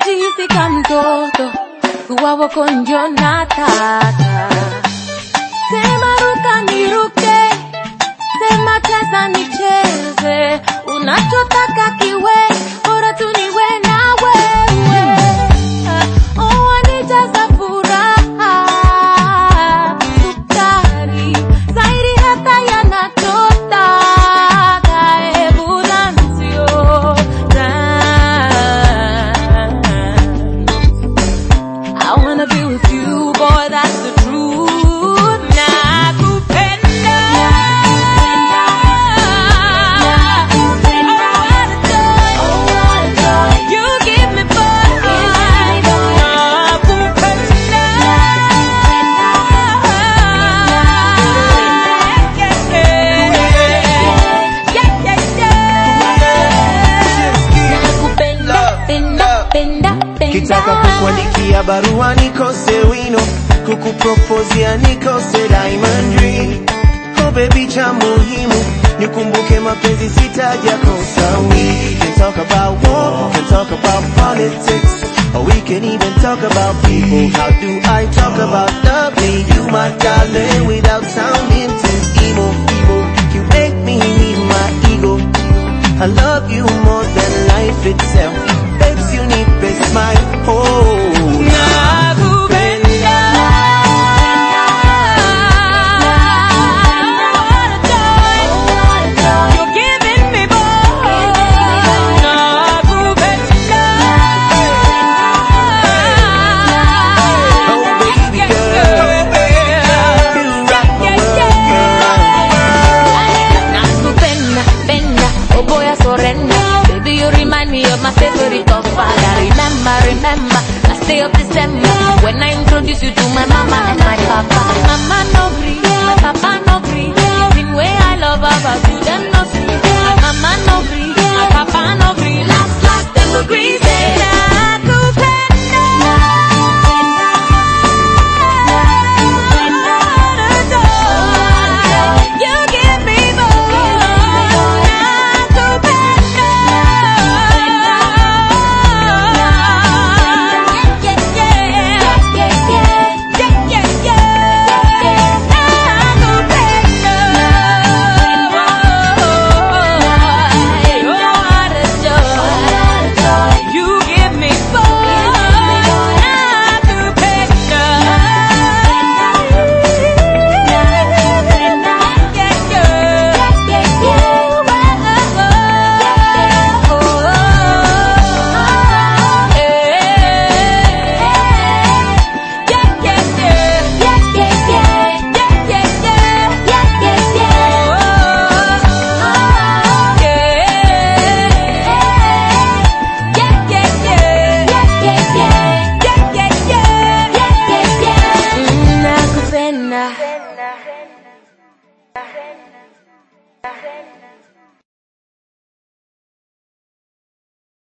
najihisi kama mtoto kuwa wako ndio nataka. Sema ruka niruke, sema cheza nicheze, unachotaka kiwe, bora tu niwe na wewe. Oh, anijaza furaha, sukari, zaidi hata yanachotaka, hebu dansio, I wanna be with you, boy, that's the truth. Kitaka kukuandikia barua nikose wino, kukupropozia nikose diamond ring. Oh baby, cha muhimu nikumbuke mapenzi sitaja kosa. We can talk about war, can talk about politics, or we can even talk about people. How do I talk about loving you, my darling, without sounding too emo? You make me need my ego. I love you more than life itself. Babes, you need a smile. Oh, nakupenda, you're giving me more. Nakupenda, oh baby girl, you rock my world, nakupenda, penda, oh boy I surrender. Baby, you remind me of my favorite godfather. Remember, last day of December, when I introduced you to my mama and my papa. Mama no free, my papa no free. Even way I love about you, them no free. My mama no free, my papa no